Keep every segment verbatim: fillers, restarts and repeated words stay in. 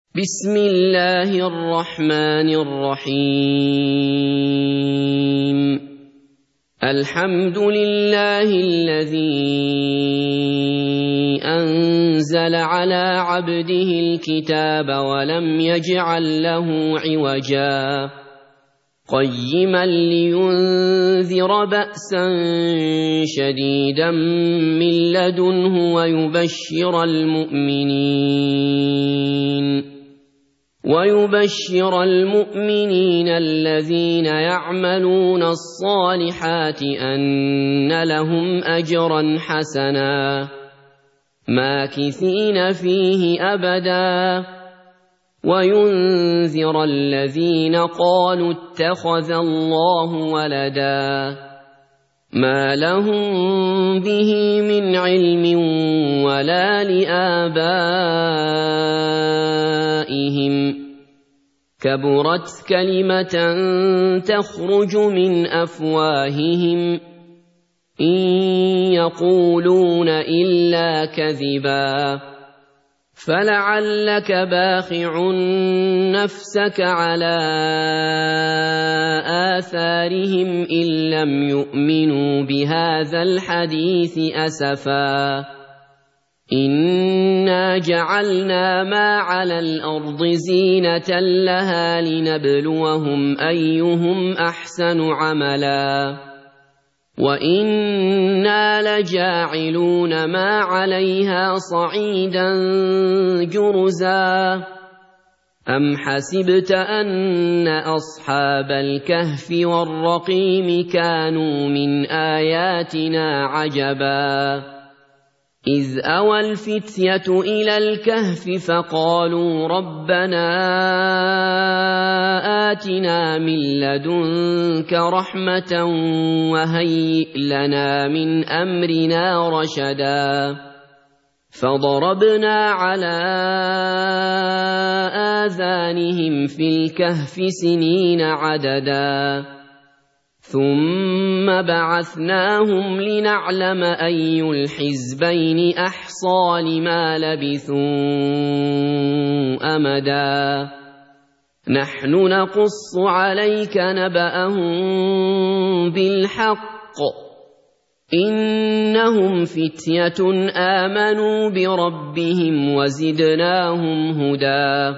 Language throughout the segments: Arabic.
بسم الله الرحمن الرحيم الحمد لله الذي أنزل على عبده الكتاب ولم يجعل له عوجا قيما لينذر بأسا شديدا من لدنه ويبشر المؤمنين ويبشر المؤمنين الذين يعملون الصالحات أن لهم أجرا حسنا ماكثين فيه أبدا وينذر الذين قالوا اتخذ الله ولدا ما لهم به من علم ولا لآبائهم كبرت كلمة تخرج من أفواههم إن يقولون إلا كذبا فلعلك باخع نفسك على آثارهم إن لم يؤمنوا بهذا الحديث أسفا إنا جعلنا ما على الأرض زينة لها لنبلوهم أيهم أحسن عملا وإنا لجاعلون ما عليها صعيدا جرزا أم حسبت أن أصحاب الكهف والرقيم كانوا من آياتنا عجبا إذ أوى الفتية إلى الكهف فقالوا ربنا آتنا من لدنك رحمة وهيئ لنا من أمرنا رشدا فضربنا على آذانهم في الكهف سنين عددا ثم بعثناهم لنعلم أي الحزبين أحصى لما لبثوا أمدا نحن نقص عليك نبأهم بالحق إنهم فتية آمنوا بربهم وزدناهم هدى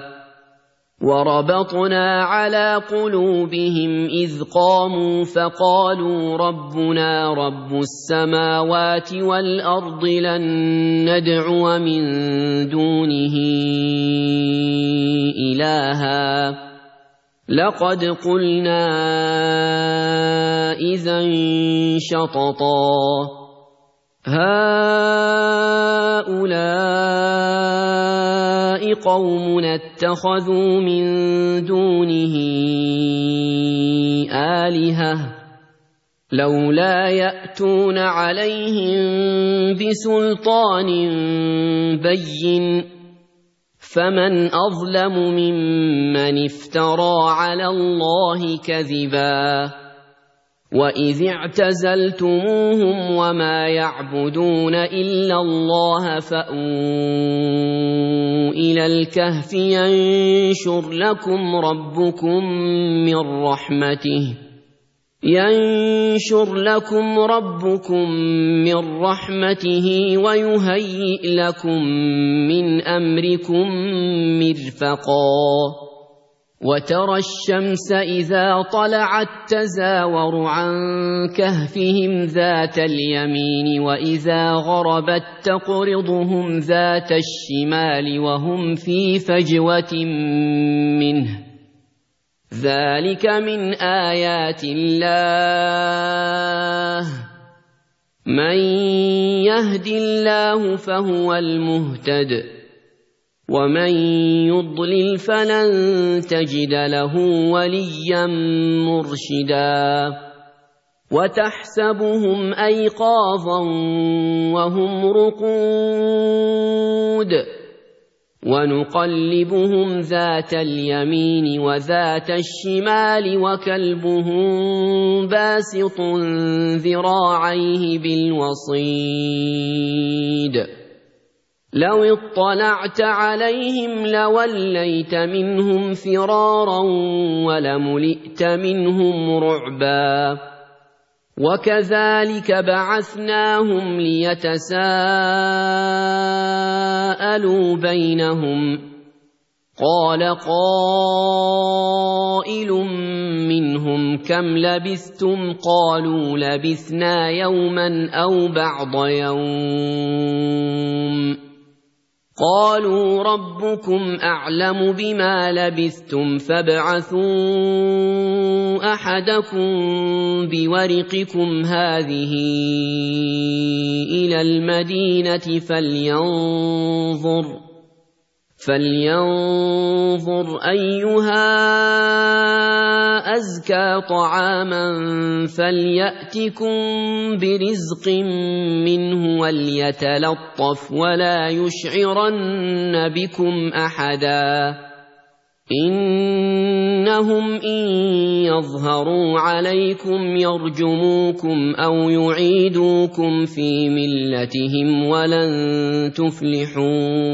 وربطنا على قلوبهم إذ قاموا فقالوا ربنا رب السماوات والأرض لن ندعو من دونه إلها لقد قلنا إذا شططا هؤلاء قوم اتخذوا من دونه آلهة لولا يأتون عليهم بسلطان بين فمن أظلم ممن افترى على الله كذبا وإذ اعتزلتموهم وما يعبدون إلا الله فأووا إلى الكهف ينشر لكم ربكم من رحمته ينشر لكم ربكم من رحمته ويهيئ لكم من أمركم مرفقا وترى الشمس إذا طلعت تزاور عن كهفهم ذات اليمين وإذا غربت تقرضهم ذات الشمال وهم في فجوة منه ذلك من آيات الله من يهد الله فهو المهتد ومن يضلل فلن تجد له وليا مرشدا وتحسبهم أيقاظا وهم رقود ونقلبهم ذات اليمين وذات الشمال وكلبهم باسط ذراعيه بالوصيد لو اطلعت عليهم لوليت منهم فرارا ولملئت منهم رعبا وكذلك بعثناهم ليتساءلوا بينهم قال قائل منهم كم لبثتم قالوا لبثنا يوما أو بعض يوم قالوا ربكم أعلم بما لبثتم فابعثوا أحدكم بورقكم هذه إلى المدينة فلينظر فلينظر أيها أزكى طعاما فليأتكم برزق منه وليتلطف ولا يشعرن بكم أحدا إنهم إن يظهروا عليكم يرجموكم أو يعيدوكم في ملتهم ولن تفلحوا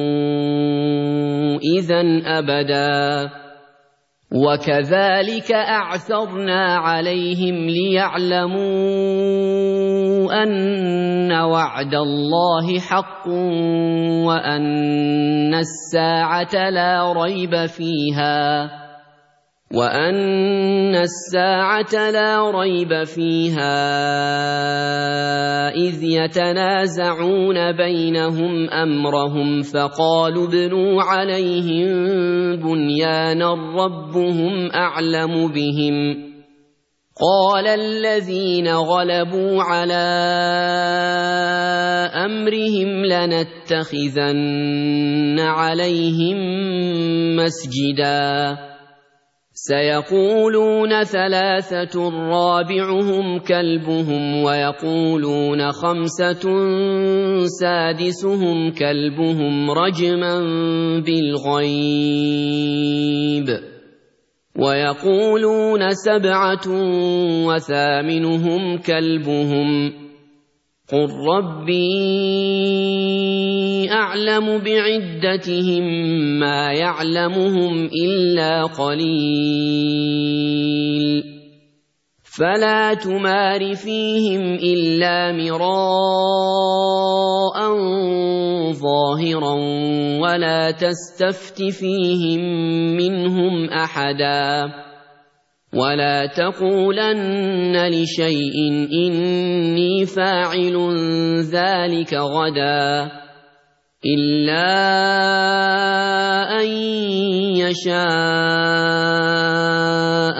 إذن أبدا وكذلك أعثرنا عليهم ليعلموا أن وعد الله حق وأن الساعة لا ريب فيها وأن الساعة لا ريب فيها إذ يتنازعون بينهم أمرهم فقالوا ابنوا عليهم بنيانا ربهم أعلم بهم قال الذين غلبوا على أمرهم لنتخذن عليهم مسجدا سيقولون ثلاثة رابعهم كلبهم ويقولون خمسة سادسهم كلبهم رجما بالغيب ويقولون سبعة وثامنهم كلبهم قل ربي أعلم بعدتهم ما يعلمهم إلا قليل فلا تمار فيهم إلا مراء ظاهرا ولا تستفت فيهم منهم أحدا ولا تقولن لشيء إني فاعل ذلك غدا إلا أن يشاء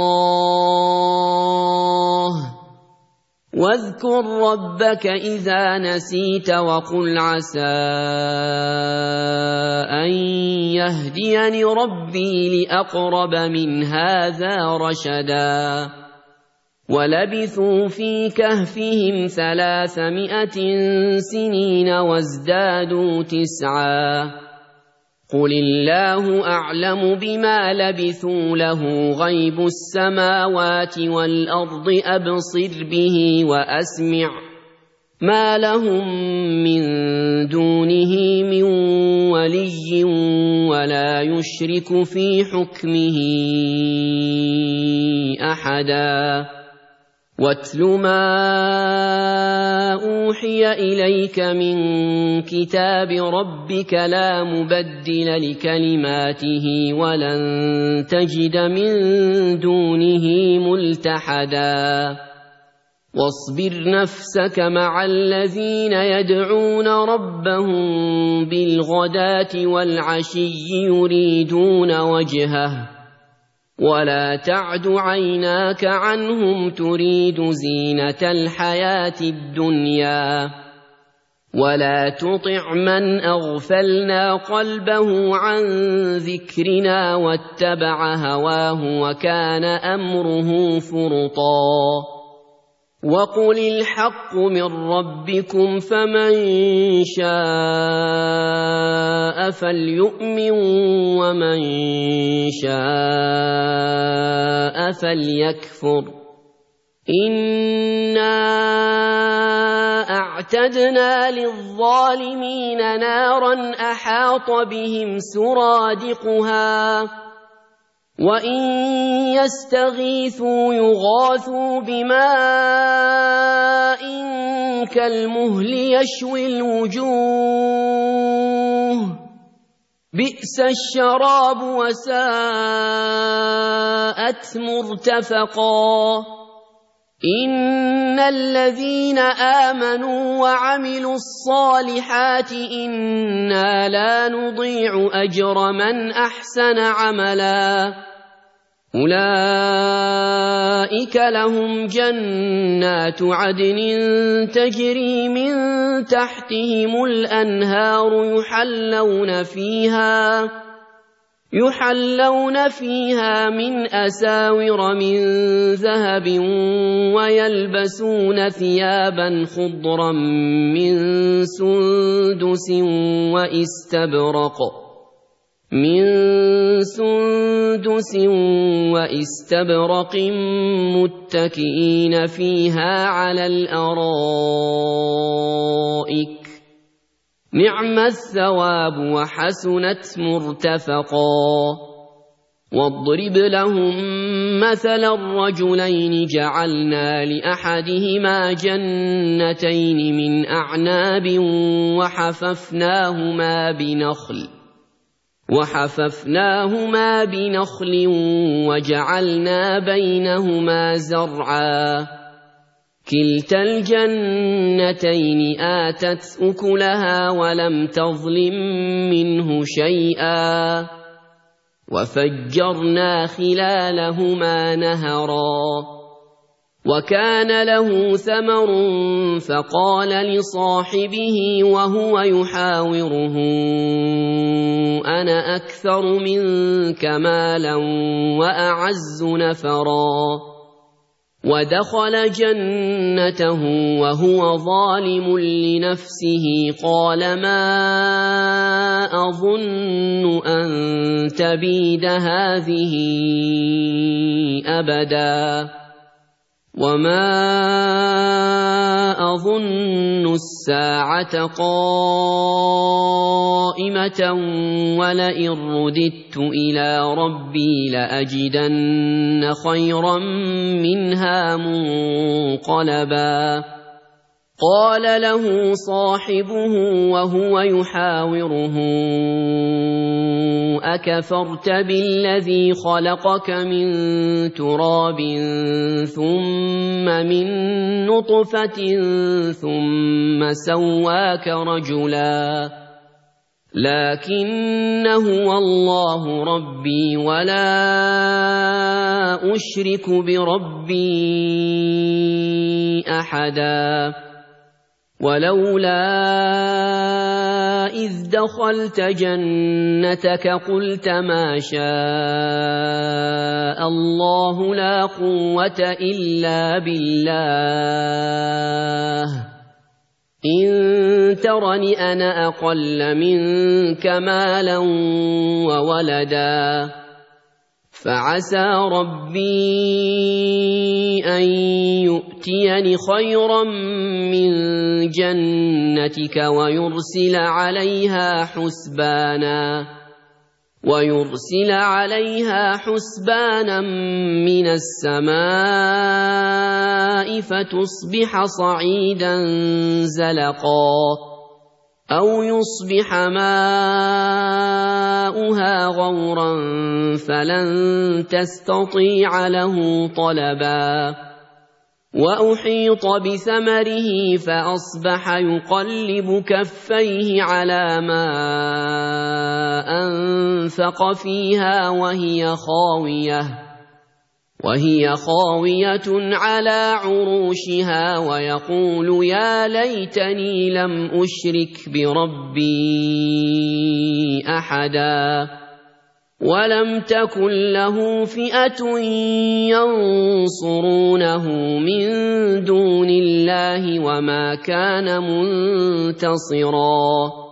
الله واذكر ربك إذا نسيت وقل عسى أن يهديني ربي لأقرب من هذا رشدا ولبثوا في كهفهم ثلاثمائة سنين وازدادوا تسعا قل الله أعلم بما لبثوا له غيب السماوات والأرض أبصر به وأسمع ما لهم من دونه من ولي ولا يشرك في حكمه أحدا واتل ما أوحي إليك من كتاب ربك لا مبدل لكلماته ولن تجد من دونه ملتحدا واصبر نفسك مع الذين يدعون ربهم بالغداة والعشي يريدون وجهه ولا تعد عيناك عنهم تريد زينة الحياة الدنيا ولا تطع من أغفلنا قلبه عن ذكرنا واتبع هواه وكان أمره فرطا وقل الحق من ربكم فمن شاء فليؤمن ومن شاء فليكفر إِنَّا أَعْتَدْنَا لِلظَّالِمِينَ نَارًا أَحَاطَ بِهِمْ سُرَادِقُهَا وَإِن يَسْتَغِيثُوا يُغَاثُوا بِمَاءٍ كَالْمُهْلِ يَشْوِي الْوُجُوهَ بِئْسَ الشَّرَابُ وَسَاءَتْ مُرْتَفَقًا إِنَّ الَّذِينَ آمَنُوا وَعَمِلُوا الصَّالِحَاتِ إِنَّا لَا نُضِيعُ أَجْرَ مَنْ أَحْسَنَ عَمَلًا أُولَئِكَ لَهُمْ جَنَّاتُ عَدْنٍ تَجْرِي مِنْ تَحْتِهِمُ الْأَنْهَارُ يُحَلَّوْنَ فِيهَا يُحَلَّوْنَ فِيهَا مِنْ أَسَاوِرَ مِنْ ذَهَبٍ وَيَلْبَسُونَ ثِيَابًا خُضْرًا مِنْ سُنْدُسٍ وَإِسْتَبْرَقٍ مِنْ سُنْدُسٍ وَإِسْتَبْرَقٍ مُتَّكِئِينَ فِيهَا عَلَى الْأَرَائِكِ نِعْمَ الثَّوَابُ وَحَسُنَتْ مُرْتَفَقًا وَاضْرِبْ لَهُم مَّثَلًا رَّجُلَيْنِ جَعَلْنَا لِأَحَدِهِمَا جَنَّتَيْنِ مِنْ أَعْنَابٍ وَحَفَفْنَاهُمَا بِنَخْلٍ وَحَفَفْنَاهُمَا بِنَخْلٍ وَجَعَلْنَا بَيْنَهُمَا زَرْعًا كِلْتَا الْجَنَّتَيْنِ آتَتْ أُكُلَهَا وَلَمْ تَظْلِم مِّنْهُ شَيْئًا وَفَجَّرْنَا خِلَالَهُمَا نَهَرًا وَكَانَ لَهُ ثَمَرٌ فَقَالَ لِصَاحِبِهِ وَهُوَ يُحَاوِرُهُ أَنَا أَكْثَرُ مِنكَ مَالًا وَأَعَزُّ نَفَرًا وَدَخَلَ جَنَّتَهُ وَهُوَ ظَالِمٌ لِنَفْسِهِ قَالَ مَا أَظُنُّ أَن تَبِيدَ هَٰذِهِ أَبَدًا وَمَا أَظُنُّ السَّاعَةَ قَائِمَةً وَلَئِن رُّدِدتُّ إِلَىٰ رَبِّي لَأَجِدَنَّ خَيْرًا مِّنْهَا مُنقَلَبًا قَالَ له صَاحِبُهُ وَهُوَ يُحَاوِرُهُ أَكَفَرْتَ بِالَّذِي خَلَقَكَ مِن تُرَابٍ ثُمَّ مِن نُّطْفَةٍ ثُمَّ سَوَّاكَ رَجُلًا لَّكِنَّ هُوَ اللَّهُ رَبِّي وَلَا أُشْرِكُ بِرَبِّي أَحَدًا وَلَوْلَا إِذْ دَخَلْتَ جَنَّتَكَ قُلْتَ مَا شَاءَ اللَّهُ لَا قُوَّةَ إِلَّا بِاللَّهِ إِن تَرَنِ أَنَا أَقَلَّ مِنكَ مَالًا وَوَلَدًا فَعَسَىٰ رَبِّي أَن يُؤْتِيَنِ خَيْرًا مِّن جَنَّتِكَ وَيُرْسِلَ عَلَيْهَا حُسْبَانًا وَيُرْسِلَ عَلَيْهَا حُسْبَانًا مِّنَ السَّمَاءِ فَتُصْبِحَ صَعِيدًا زَلَقًا أَوْ يُصْبِحَ مَاؤُهَا غَوْرًا فَلَن تَسْتَطِيعَ لَهُ طَلَبًا وَأُحِيطَ بِثَمَرِهِ فَأَصْبَحَ يُقَلِّبُ كَفَّيْهِ عَلَىٰ مَا أَنفَقَ فِيهَا وَهِيَ خَاوِيَةٌ وهي خاوية على عروشها ويقول يا ليتني لم أشرك بربي أحدا ولم تكن له فئة ينصرونه من دون الله وما كان منتصرا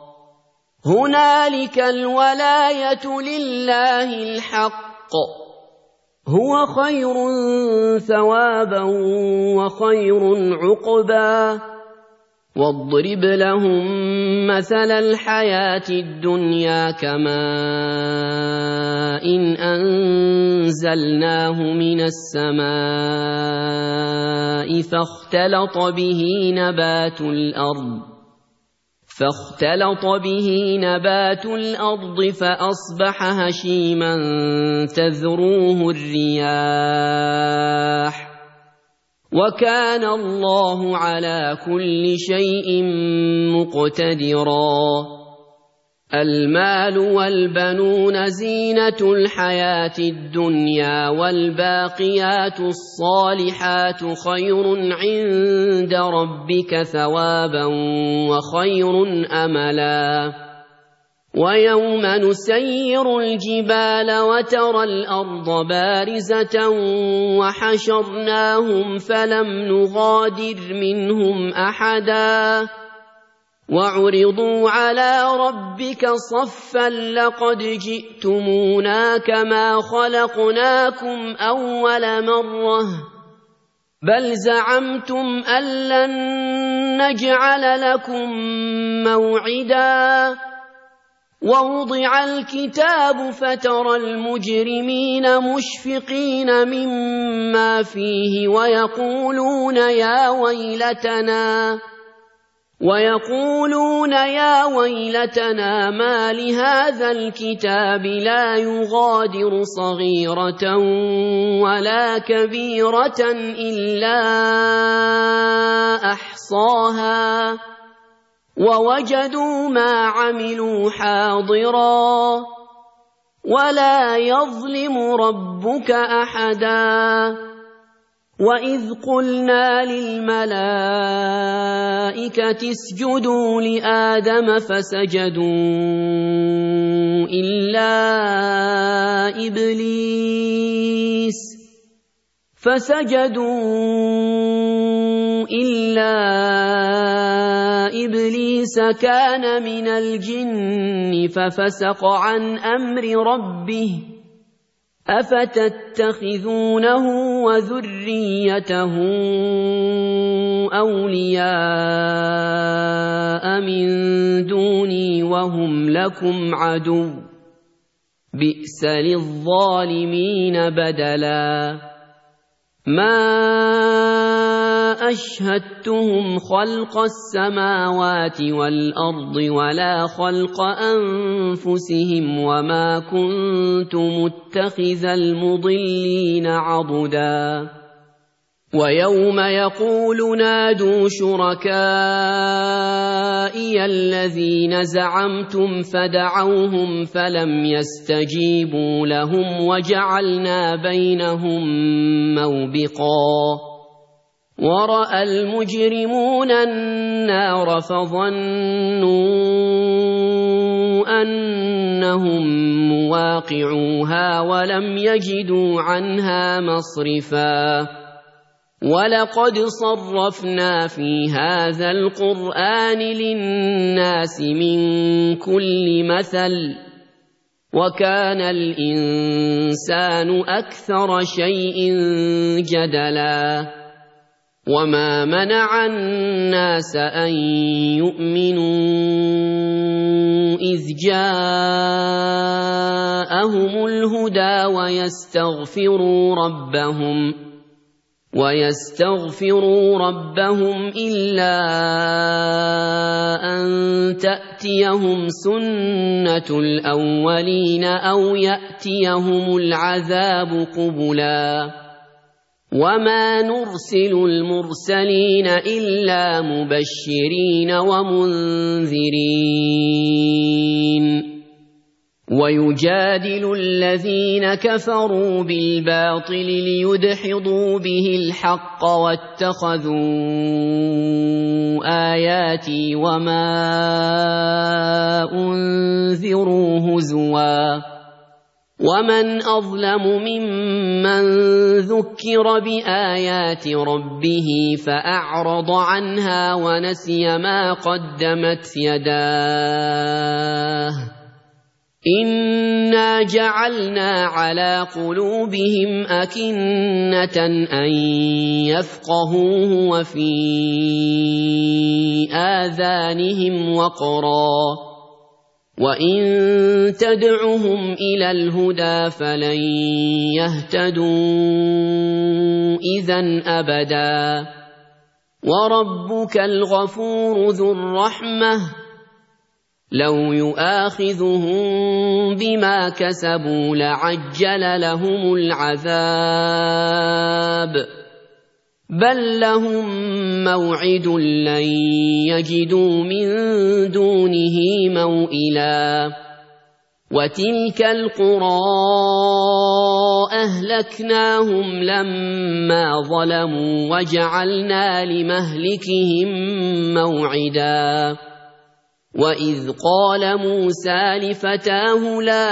هنالك الولاية لله الحق هو خير ثوابا وخير عقبا واضرب لهم مثل الحياة الدنيا كماء إن أنزلناه من السماء فاختلط به نبات الأرض فاختلط به نبات الأرض فأصبح هشيما تذروه الرياح وكان الله على كل شيء مقتدرا المال والبنون زينة الحياة الدنيا والباقيات الصالحات خير عند ربك ثوابا وخير أملا ويوم نسير الجبال وترى الأرض بارزة وحشرناهم فلم نغادر منهم أحدا وعرضوا على ربك صفا لقد جئتمونا كما خلقناكم أول مرة بل زعمتم أن لن نجعل لكم موعدا ووضع الكتاب فترى المجرمين مشفقين مما فيه ويقولون يا ويلتنا ويقولون يا ويلتنا ما لهذا الكتاب لا يغادر صغيرة ولا كبيرة إلا أحصاها ووجدوا ما عملوا حاضرا ولا يظلم ربك أحدا وإذ قلنا للملائكة اسجدوا لآدم فسجدوا إلا إبليس فسجدوا إلا إبليس كان من الجن ففسق عن أمر ربه أفتتخذونه وذريته أولياء من دوني وهم لكم عدو بئس للظالمين بدلا ما أشهدتهم خلق السماوات والأرض ولا خلق أنفسهم وما كنت متخذ المضلين عضدا ويوم يقول نادوا شركائي الذين زعمتم فدعوهم فلم يستجيبوا لهم وجعلنا بينهم موبقا ورأى المجرمون النار فظنوا أنهم مواقعوها ولم يجدوا عنها مصرفا ولقد صرفنا في هذا القرآن للناس من كل مثل وكان الإنسان أكثر شيء جدلا وما منع الناس أن يؤمنوا إذ جاءهم الهدى ويستغفروا ربهم ويستغفروا ربهم إلا أن تأتيهم سنة الأولين أو يأتيهم العذاب قبلا وما نرسل المرسلين إلا مبشرين ومنذرين ويجادل الذين كفروا بالباطل ليدحضوا به الحق واتخذوا آياتي وما أنذروا هزوا ومن أظلم ممن ذكر بآيات ربه فأعرض عنها ونسي ما قدمت يداه إِنَّا جَعَلْنَا عَلَى قُلُوبِهِمْ أَكِنَّةً أَن يَفْقَهُوهُ وَفِي آذَانِهِمْ وَقْرًا ۚ وَإِن تَدْعُهُمْ إِلَى الْهُدَىٰ فَلَن يَهْتَدُوا إِذًا أَبَدًا ۚ وَرَبُّكَ الْغَفُورُ ذُو الرَّحْمَةِ لَوْ يُؤَاخِذُهُم بِمَا كَسَبُوا لَعَجَّلَ لَهُمُ الْعَذَابَ ۚ بَل لَّهُم مَّوْعِدٌ لَّن يَجِدُوا مِن دُونِهِ مَوْئِلًا وَتِلْكَ الْقُرَىٰ أَهْلَكْنَاهُمْ لَمَّا ظَلَمُوا وَجَعَلْنَا لِمَهْلِكِهِم مَّوْعِدًا وَإِذْ قَالَ مُوسَىٰ لِفَتَاهُ لَا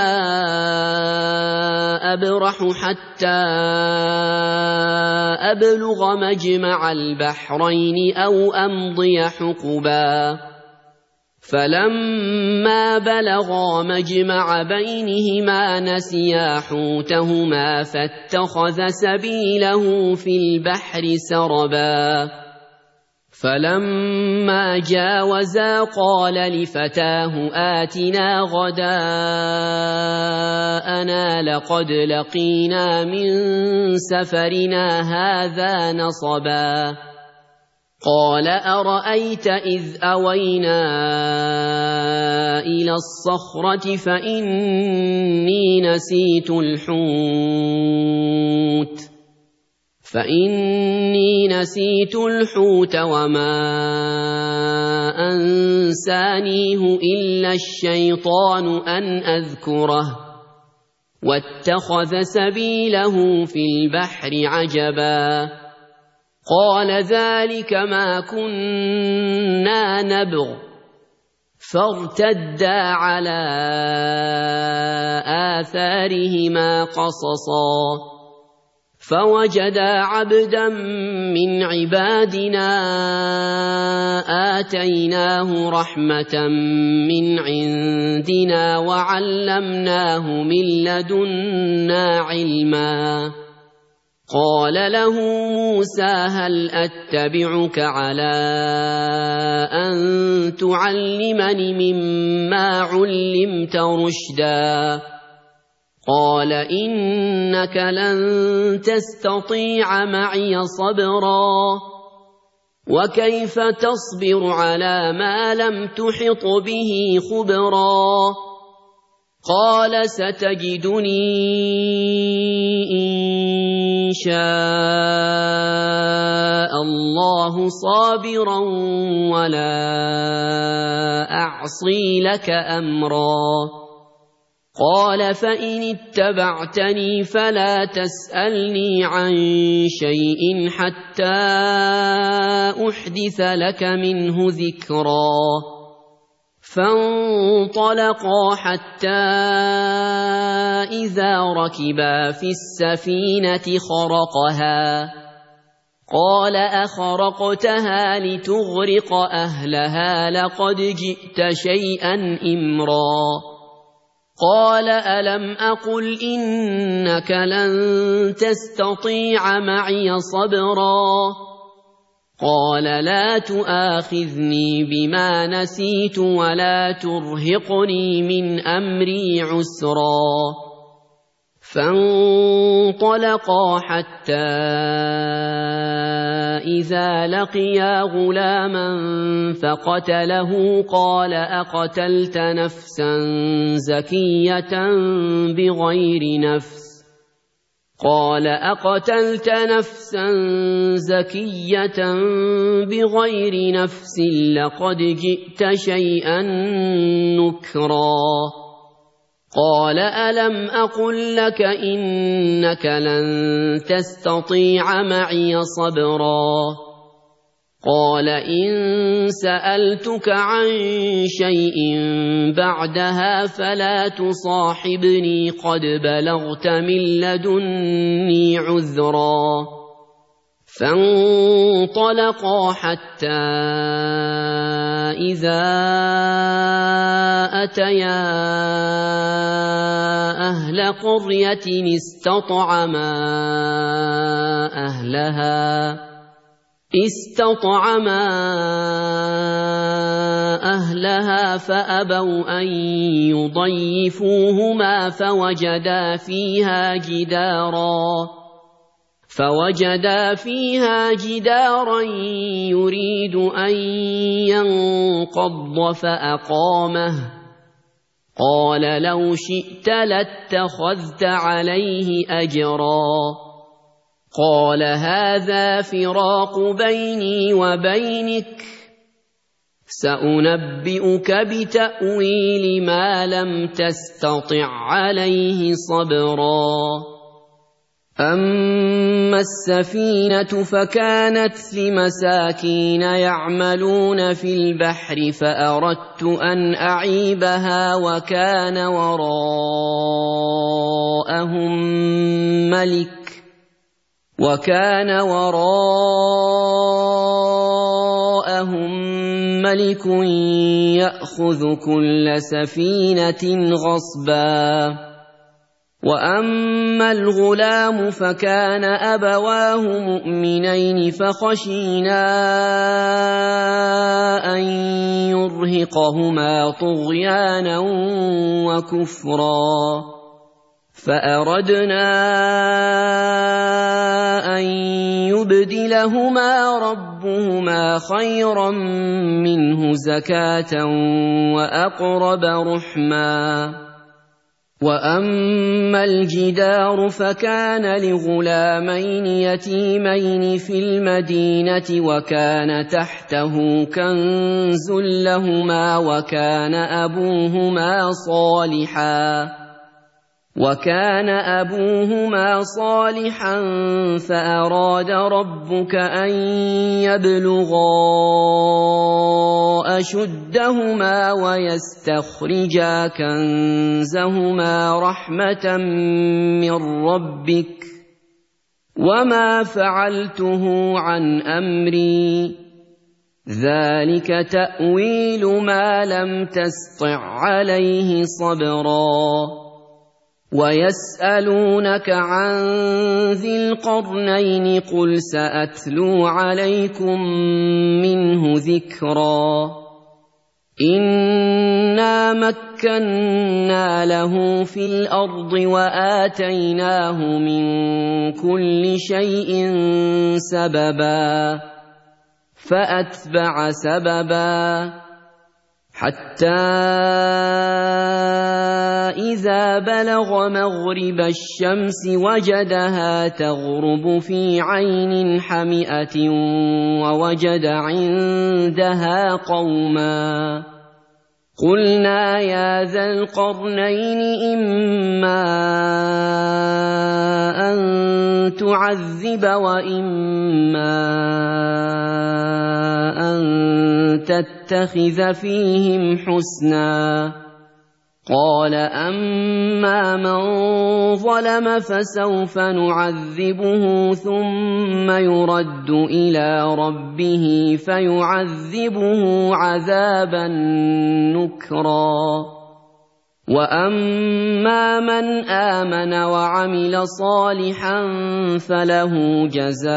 أَبْرَحُ حَتَّىٰ أَبْلُغَ مَجْمَعَ الْبَحْرَيْنِ أَوْ أَمْضِيَ حُقُبًا فَلَمَّا بَلَغَا مَجْمَعَ بَيْنِهِمَا نَسِيَا حُوتَهُمَا فَاتَّخَذَ سَبِيلَهُ فِي الْبَحْرِ سَرَبًا فَلَمَّا جَاوَزَا قَالَ لِفَتَاهُ آتِنَا غَدَاءَنَا لَقَدْ لَقِينَا مِن سَفَرِنَا هَٰذَا نَصَبًا قَالَ أَرَأَيْتَ إِذْ أَوَيْنَا إِلَى الصَّخْرَةِ فَإِنِّي نَسِيتُ الْحُوتَ فَإِنِّي نَسِيتُ الْحُوتَ وَمَا أَنسَانِيهُ إِلَّا الشَّيْطَانُ أَنْ أَذْكُرَهُ وَاتَّخَذَ سَبِيلَهُ فِي الْبَحْرِ عَجَبًا قَالَ ذَلِكَ مَا كُنَّا نَبْغِ فَارْتَدَّا عَلَىٰ آثَارِهِمَا قَصَصًا فَوَجَدَا عَبْدًا مِّنْ عِبَادِنَا آتَيْنَاهُ رَحْمَةً مِّنْ عِندِنَا وَعَلَّمْنَاهُ مِن لَّدُنَّا عِلْمًا قَالَ لَهُ مُوسَىٰ هَلْ أَتَّبِعُكَ عَلَىٰ أَن تُعَلِّمَنِ مِمَّا عُلِّمْتَ رُشْدًا قَالَ إِنَّكَ لَن تَسْتَطِيعَ مَعِيَ صَبْرًا وَكَيْفَ تَصْبِرُ عَلَىٰ مَا لَمْ تُحِطْ بِهِ خُبْرًا قَالَ سَتَجِدُنِي إِن شَاءَ اللَّهُ صَابِرًا وَلَا أَعْصِي لَكَ أَمْرًا قَالَ فَإِنِ اتَّبَعْتَنِي فَلَا تَسْأَلْنِي عَن شَيْءٍ حَتَّىٰ أُحْدِثَ لَكَ مِنْهُ ذِكْرًا فَانطَلَقَا حَتَّىٰ إِذَا رَكِبَا فِي السَّفِينَةِ خَرَقَهَا قَالَ أَخَرَقْتَهَا لِتُغْرِقَ أَهْلَهَا لَقَدْ جِئْتَ شَيْئًا إِمْرًا قَالَ أَلَمْ أَقُلْ إِنَّكَ لَن تَسْتَطِيعَ مَعِيَ صَبْرًا قَالَ لَا تُؤَاخِذْنِي بِمَا نَسِيتُ وَلَا تُرْهِقْنِي مِنْ أَمْرِي عُسْرًا فَانطَلَقَا حَتَّىٰ إِذَا لَقِيَا غُلَامًا فَقَتَلَهُ قَالَ أَقَتَلْتَ نَفْسًا زَكِيَّةً بِغَيْرِ نَفْسٍ قَالَ أَقَتَلْتَ نَفْسًا زَكِيَّةً بِغَيْرِ نَفْسٍ لَّقَدْ جِئْتَ شَيْئًا نُّكْرًا قَالَ أَلَمْ أَقُل لَّكَ إِنَّكَ لَن تَسْتَطِيعَ مَعِيَ صَبْرًا قَالَ إِن سَأَلْتُكَ عَن شَيْءٍ بَعْدَهَا فَلَا تُصَاحِبْنِي قَدْ بَلَغْتَ مِن لَّدُنِّي عُذْرًا فانطلقا حتى إذا أتيا أهل قرية استطعما أهلها استطعما أهلها فأبوا أن يضيفوهما فوجدا فيها جدارا فوجدا فيها جدارا يريد أن ينقض فأقامه قال لو شئت لاتخذت عليه أجرا قال هذا فراق بيني وبينك سأنبئك بتأويل ما لم تستطع عليه صبرا أما السفينة فكانت لمساكين يعملون في البحر فأردت أن أعيبها وكان وراءهم ملك وكان وراءهم ملك يأخذ كل سفينة غصبا وأما الغلام فكان أبواه مؤمنين فخشينا أن يرهقهما طغيانا وكفرا فأردنا أن يبدلهما ربهما خيرا منه زكاة وأقرب رحما وأما الجدار فكان لغلامين يتيمين في المدينة وكان تحته كنز لهما وكان أبوهما صالحا وكان أبوهما صالحا فأراد ربك أن يبلغا أشدهما ويستخرجا كنزهما رحمة من ربك وما فعلته عن أمري ذلك تأويل ما لم تسطع عليه صبرا ويسألونك عن ذي القرنين قل سأتلو عليكم منه ذكرا إنا مكنا له في الأرض وآتيناه من كل شيء سببا فأتبع سببا حتى إذا بلغ مغرب الشمس وجدها تغرب في عين حمئة ووجد عندها قوما قلنا يا ذا القرنين إما أن تعذب وإما أن تتخذ فيهم حسنا قال أما من ظلم فسوف نعذبه ثم يرد إلى ربه فيعذبه عذابا نكرا وأما من آمن وعمل صالحا فله جزاء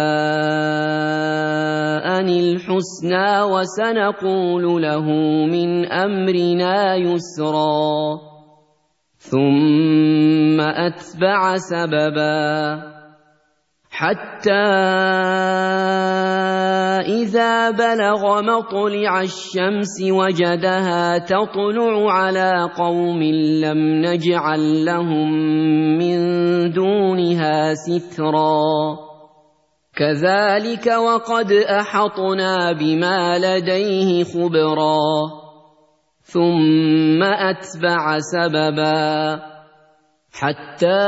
الحسنى وسنقول له من أمرنا يسرا ثم أتبع سببا حتى إذا بلغ مطلع الشمس وجدها تطلع على قوم لم نجعل لهم من دونها سترا كذلك وقد أحطنا بما لديه خبرا ثم أتبع سببا حتى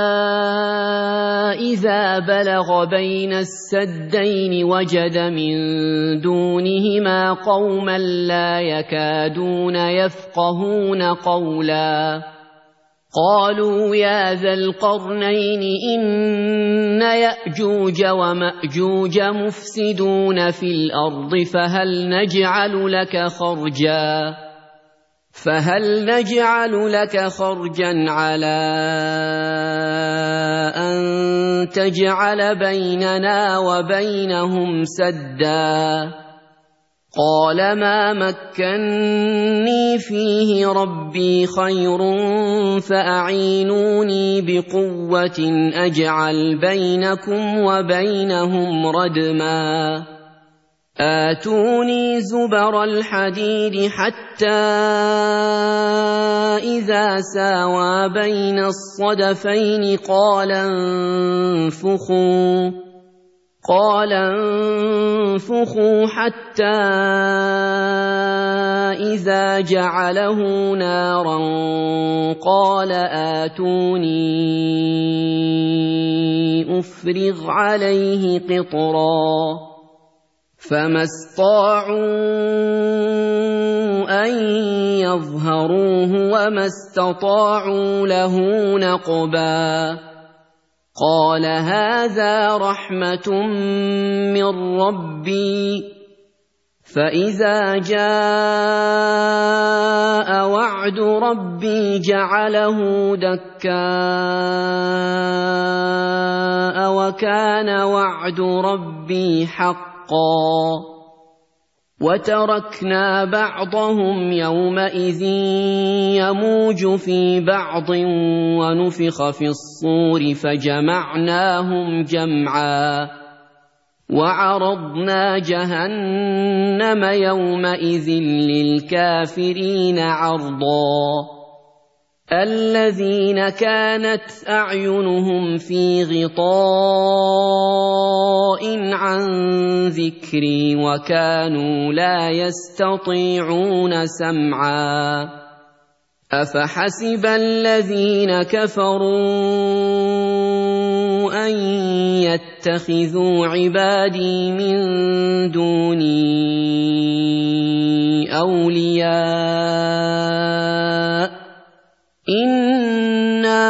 إذا بلغ بين السدين وجد من دونهما قوما لا يكادون يفقهون قولا قالوا يا ذا القرنين إن يأجوج ومأجوج مفسدون في الأرض فهل نجعل لك خرجا فهل نجعل لك خرجا على أن تجعل بيننا وبينهم سدا قال ما مكني فيه ربي خير فأعينوني بقوة أجعل بينكم وبينهم ردما آتوني زبر الحديد حتى إذا ساوى بين الصدفين قال انفخوا قال انفخوا حتى إذا جعله نارا قال آتوني أفرغ عليه قطرا فما استطاعوا أن يظهروه وما استطاعوا له نقبا قال هذا رحمة من ربي فإذا جاء وعد ربي جعله دكاء وكان وعد ربي حقا وتركنا بعضهم يومئذ يموج في بعض ونفخ في الصور فجمعناهم جمعا وعرضنا جهنم يومئذ للكافرين عرضا الذين كانت أعينهم في غطاء عن ذكري وكانوا لا يستطيعون سمعا أفحسب الذين كفروا أن يتخذوا عبادي من دوني أولياء إنا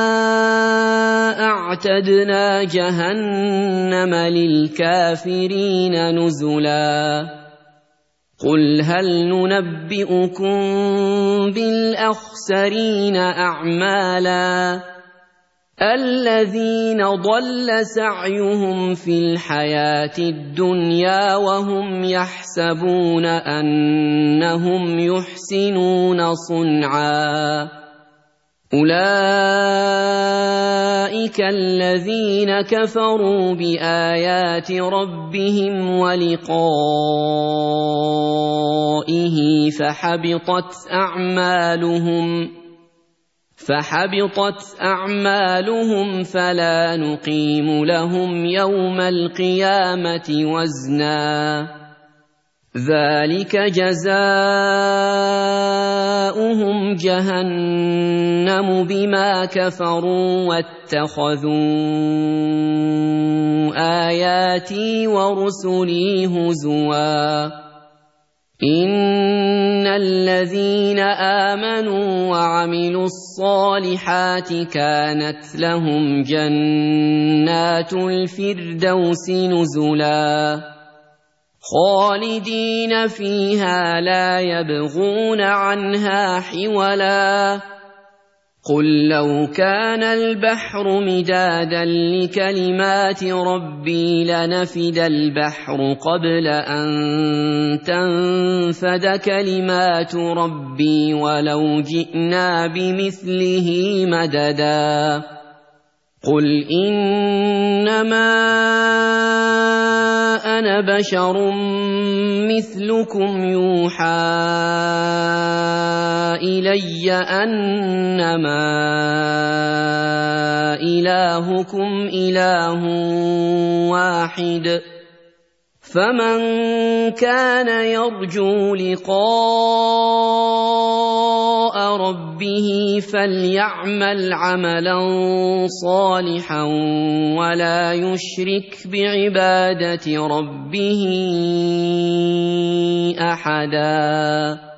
أعتدنا جهنم للكافرين نزلا قل هل ننبئكم بالأخسرين أعمالا الذين ضل سعيهم في الحياة الدنيا وهم يحسبون أنهم يحسنون صنعا أولئك الذين كفروا بآيات ربهم ولقائه فحبطت أعمالهم فحبطت أعمالهم فلا نقيم لهم يوم القيامة وزنا ذلك جزاؤهم جهنم بما كفروا واتخذوا آياتي ورسلي هزوا إن الذين آمنوا وعملوا الصالحات كانت لهم جنات الفردوس نزلا خالدين فيها لا يبغون عنها حولا قل لو كان البحر مدادا لكلمات ربي لنفد البحر قبل أن تنفد كلمات ربي ولو جئنا بمثله مددا قل إنما أنا بشر مثلكم يوحى إلي أنما إلهكم إله واحد فمن كان يرجو لقاء ربه فليعمل عملا صالحا ولا يشرك بعبادة ربه أحدا.